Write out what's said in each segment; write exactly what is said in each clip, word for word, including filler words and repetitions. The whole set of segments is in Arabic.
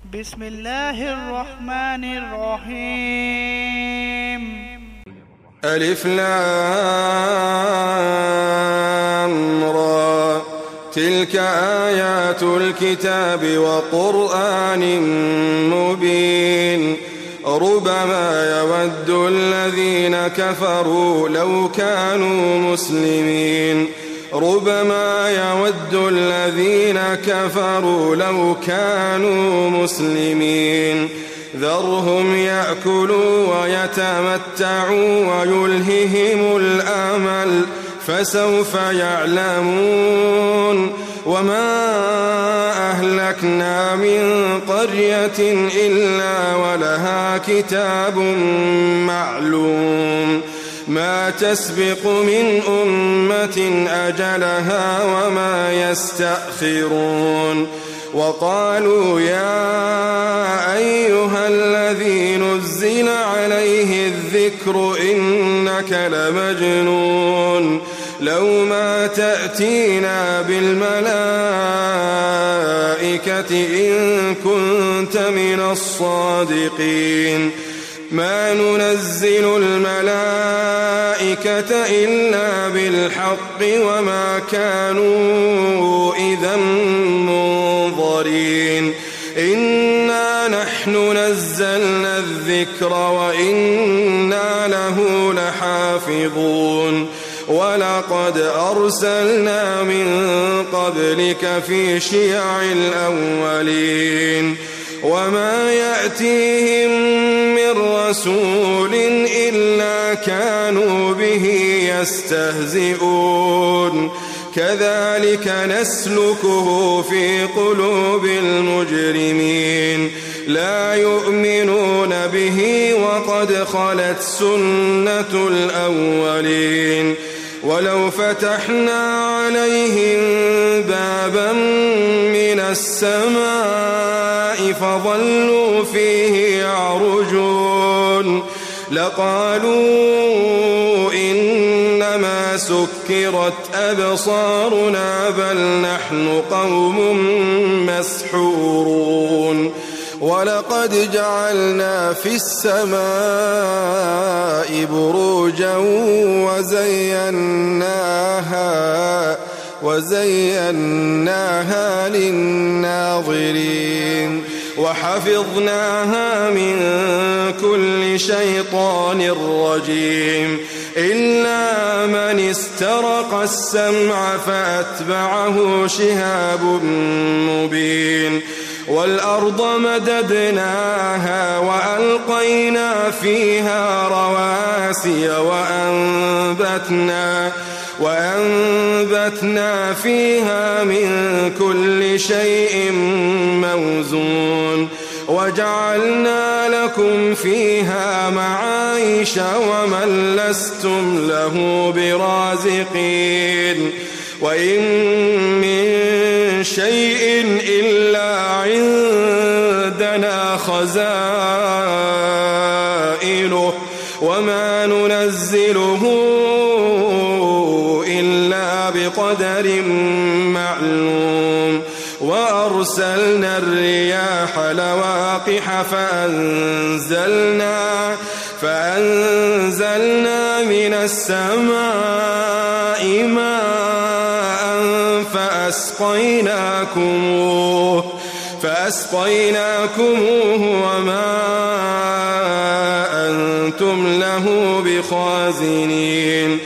بسم الله الرحمن الرحيم. ألف لام را، تلك آيات الكتاب وقرآن مبين. ربما يود الذين كفروا لو كانوا مسلمين ربما يود الذين كفروا لو كانوا مسلمين ذرهم يأكلوا ويتمتعوا ويلههم الأمل فسوف يعلمون. وما أهلكنا من قرية إلا ولها كتاب معلوم ما تسبق من أمة أجلها وما يستأخرون. وقالوا يا أيها الذي نزل عليه الذكر إنك لمجنون لو ما تأتينا بالملائكة إن كنت من الصادقين. ما ننزل الملائكة إلا بالحق وما كانوا إذا منظرين. إنا نحن نزلنا الذكر وإنا له لحافظون. ولقد أرسلنا من قبلك في شيع الأولين وما يأتيهم من رسول إلا كانوا به يستهزئون. كذلك نسلكه في قلوب المجرمين لا يؤمنون به وقد خلت سنة الأولين. ولو فتحنا عليهم بابا من السماء فظلوا فيه يعرجون لقالوا إنما سكرت أبصارنا بل نحن قوم مسحورون. ولقد جعلنا في السماء بروجا وزيناها وزيناها للناظرين وحفظناها من كل شيطان رجيم إلا من استرق السمع فأتبعه شهاب مبين. والأرض مددناها وألقينا فيها رواسي وأنبتنا, وأنبتنا فيها من كل شيء موزون. وجعلنا لكم فيها معايش ومن لستم له برازقين. وإن من شيء إلا عندنا خزائنه وما ننزله إلا بقدر معلوم. وأرسلنا الرياح لواقح فأنزلنا, فأنزلنا من السماء ماء فأسقيناكموه, فأسقيناكموه وما أنتم له بخازنين.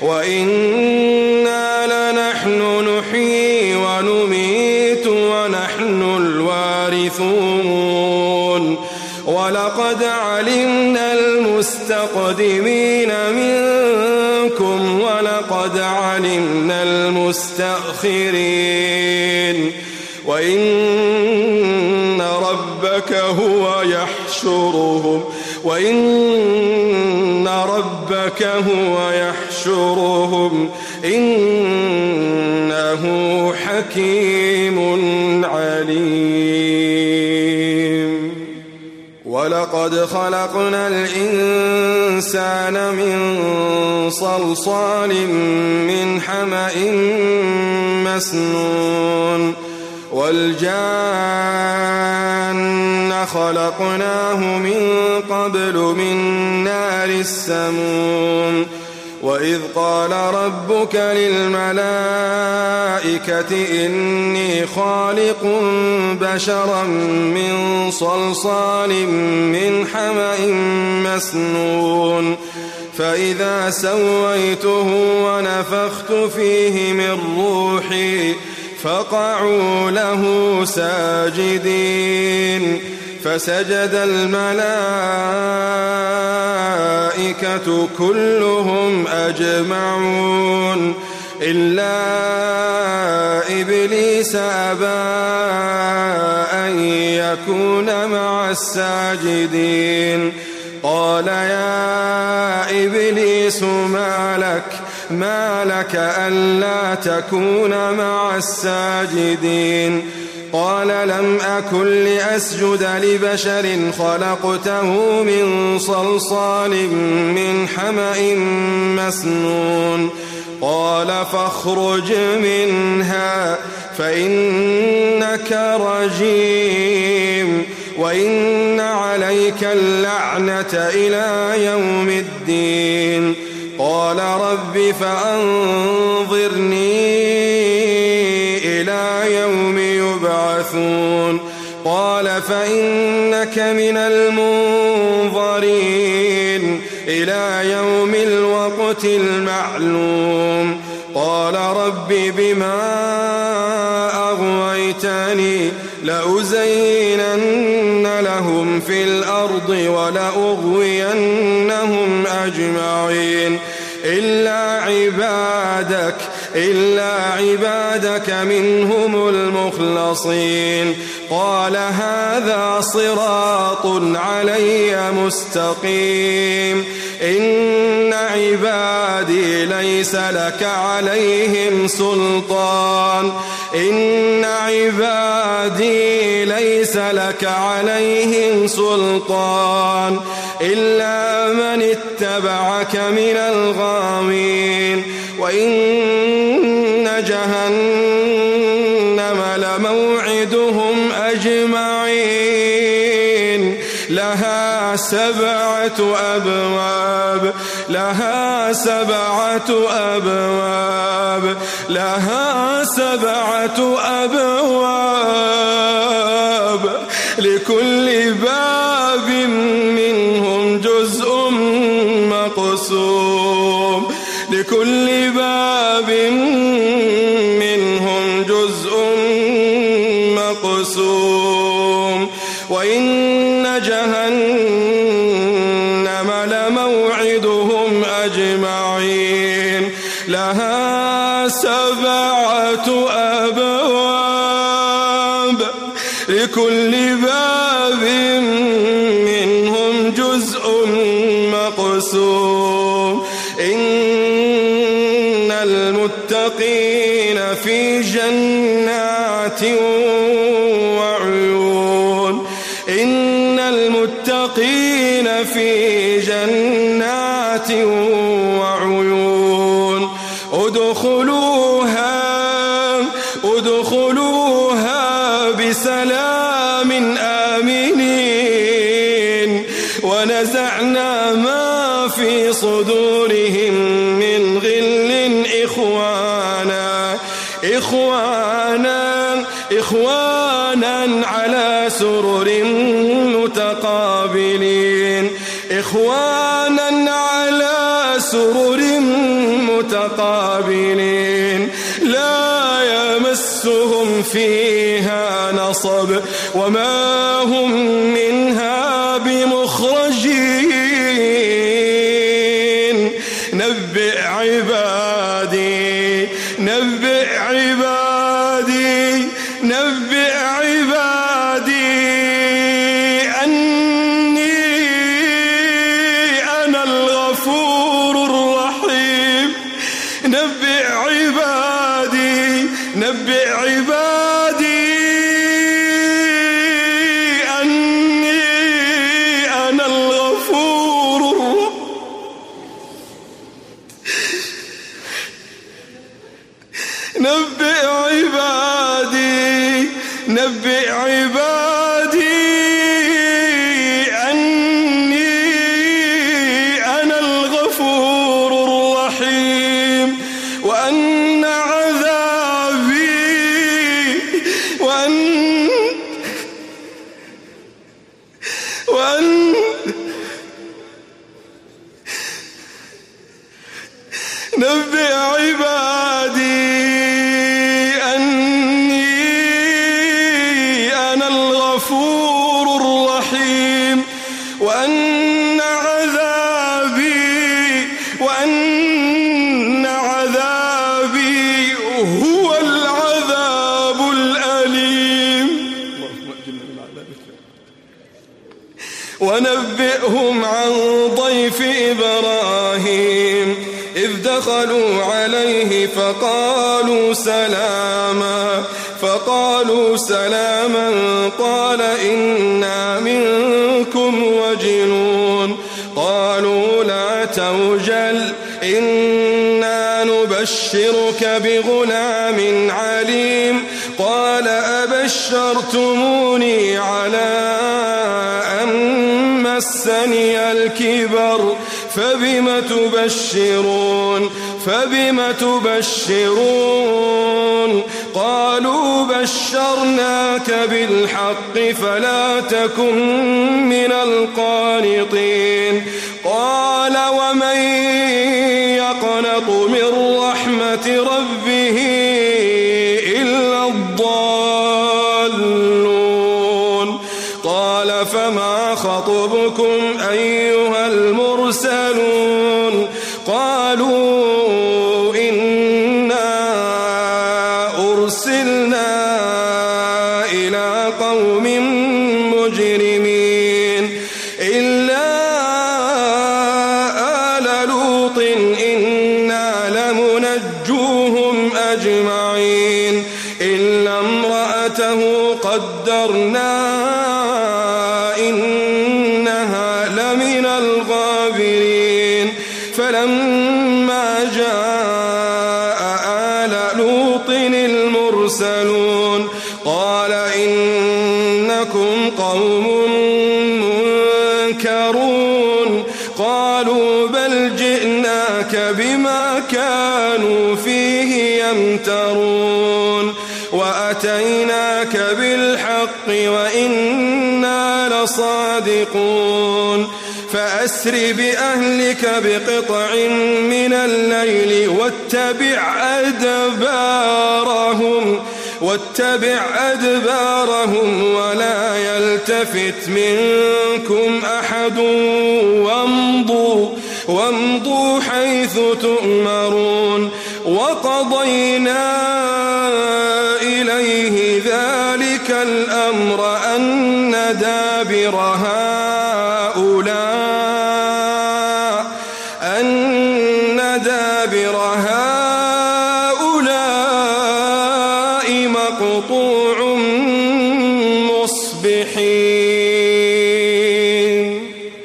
وإنا لنحن نحيي ونميت ونحن الوارثون. ولقد علمنا المستقدمين منكم ولقد علمنا المستأخرين. وإن ربك هو يحشرهم وإن ربك هو يحشرهم إنه حكيم عليم. ولقد خلقنا الإنسان من صلصال من حمأ مسنون والجان خلقناه من قبل من نار السموم وإذ قال ربك للملائكة إني خالق بشرا من صلصال من حمأ مسنون فإذا سويته ونفخت فيه من روحي فقعوا له ساجدين فسجد الملائكة كلهم أجمعون إلا إبليس أبى أن يكون مع الساجدين قال يا إبليس ما لك ما لك ألا تكون مع الساجدين قال لم أكن لأسجد لبشر خلقته من صلصال من حمأ مسنون قال فاخرج منها فإنك رجيم وإن عليك اللعنة إلى يوم الدين قال رب فأنظرني إلى يوم يبعثون قال فإنك من المنظرين إلى يوم الوقت المعلوم قال رب بما أغويتني لأزينن لهم في الأرض ولأغوينهم أجمعين إلا عبادك إلا عبادك منهم المخلصين قال هذا صراط علي مستقيم إن عبادي ليس لك عليهم سلطان إن عبادي ليس لك عليهم سلطان إلا من اتبعك من الغاوين وإن جهنم لموعدهم أجمعين لها سبعة أبواب لها سبعة أبواب لها سبعة أبواب لكل باب منهم جزء مقسوم لكل باب منهم جزء مقسوم وإن جهنم لموعدهم أجمعين لها سبعة أبواب لكل باب منهم جزء مقسوم إن المتقين في جنات وعيون إن المتقين في جنات وعيون ادخلوها ادخلوها بسلام آمنين ونزعنا ما في صدورهم من غل إخوانا إخوانا إخوانا على سرر متقابلين إخوانا على سرر متقابلين لا يمسهم فيها نصب وما هم منها بمخرجين نبئ عبادي نبئ عبادي نبئ عبادي أني أنا الغفور الرحيم نبئ عبادي نبئ عبادي أني الغفور الرحيم وأن عذابي وأن عذابي هو العذاب الأليم. ونبئهم عن ضيف إبراهيم إذ دخلوا عليه فقالوا سلاما فقالوا سلاما قال إنا منكم وجلون قالوا لا توجل إنا نبشرك بغلام عليم قال أبشرتموني على أن مسني الكبر فبم تبشرون فبم تبشرون قالوا بشرناك بالحق فلا تكن من القانطين قال ومن يقنط من رحمة ربه إلا الضالون قال فما خطبكم أيها المرسلون قالوا إنا أرسلنا إلى قوم مجرمين إلا آل لوط إنا لمنجوهم أجمعين إلا امرأته قدرنا إنها لمن الغابرين فلما جاء آل لوط المرسلون قال إنكم قوم منكرون قالوا بل جئناك بما كانوا فيه يمترون وأتيناك بالحق وإنا لصادقون فأسر بأهلك بقطع من الليل واتبع أدبارهم واتبع أدبارهم ولا يلتفت منكم أحد وامضوا وامضوا حيث تؤمرون وقضينا إليه ذلك الأمر أن دابر هؤلاء أن دابر هؤلاء مقطوع مصبحين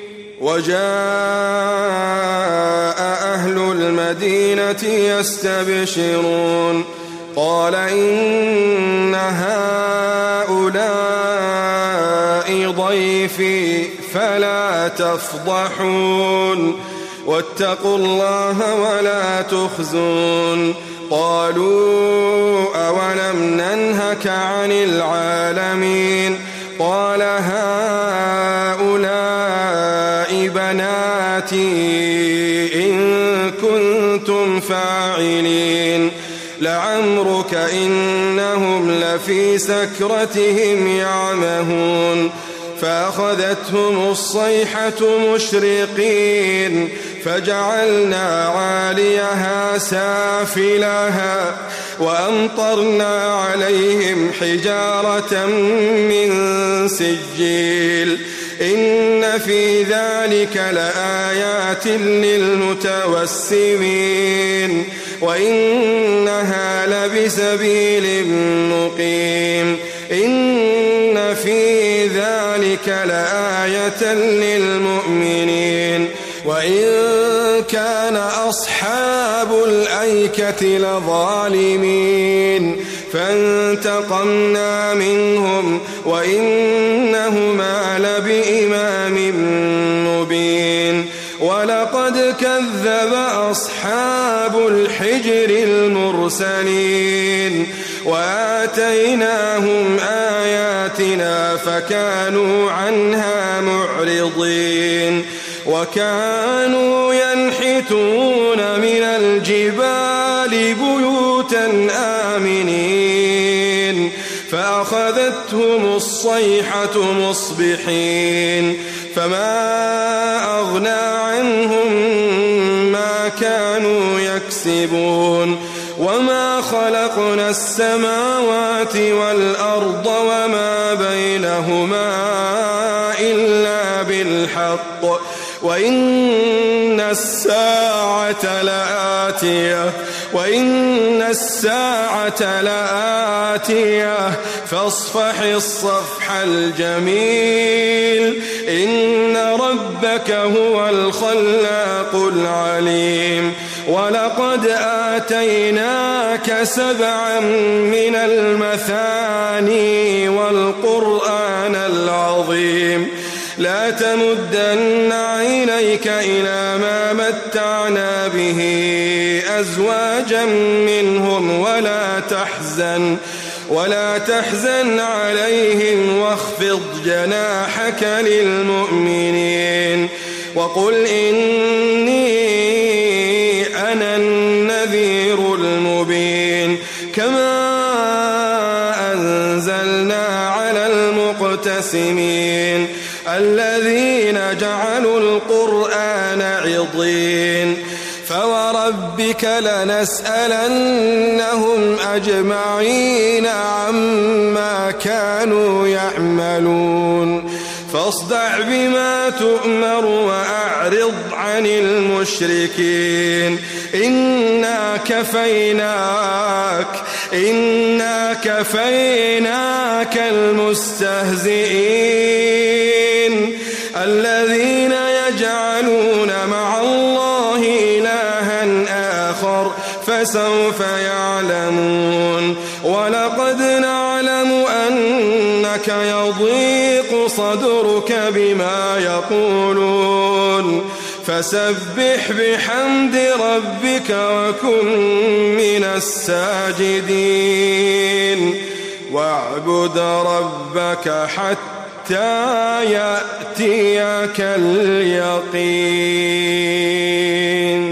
وجاء أهل المدينة يستبشرون قال إن هؤلاء ضيفي فلا تفضحون واتقوا الله ولا تخزون قالوا أولم ننهك عن العالمين قال هؤلاء بناتي إن كنتم فاعلين لعمرك إنهم لفي سكرتهم يعمهون فأخذتهم الصيحة مشرقين فجعلنا عاليها سافلها وأمطرنا عليهم حجارة من سجيل إن في ذلك لآيات للمتوسمين وإنها لبسبيل مقيم إن في ذلك لآية للمؤمنين وإن كان أصحاب الأيكة لظالمين فانتقمنا منهم وإنهما لبإمام مبين ولقد كذب أصحاب الحجر المرسلين وآتيناهم آياتنا فكانوا عنها معرضين وكانوا ينحتون من الجبال بيوتا آمنين فأخذت فأخذتهم الصيحة مصبحين فما أغنى عنهم ما كانوا يكسبون وما خلقنا السماوات والأرض وما بينهما إلا بالحق وإن الساعة لآتية وإن الساعة لآتية فاصفح الصفح الجميل إن ربك هو الخلاق العليم ولقد آتيناك سبعا من المثاني والقرآن العظيم لا تمدن عينيك إلى ما متعنا به أزواجا منهم ولا تحزن ولا تحزن عليهم واخفض جناحك للمؤمنين وقل إني أنا النذير المبين كما أنزلنا على المقتسمين الذين جعلوا القرآن عضين فوربك لنسألنهم أجمعين عما كانوا يعملون فاصدع بما تؤمر وأعرض عن المشركين إنا كفيناك إنا كفيناك المستهزئين الذين يجعلون مع الله إلها آخر فسوف يعلمون ولقد نعلم أنك يضيق صدرك بما يقولون فسبح بحمد ربك وكن من الساجدين واعبد ربك حتى يأتيك اليقين.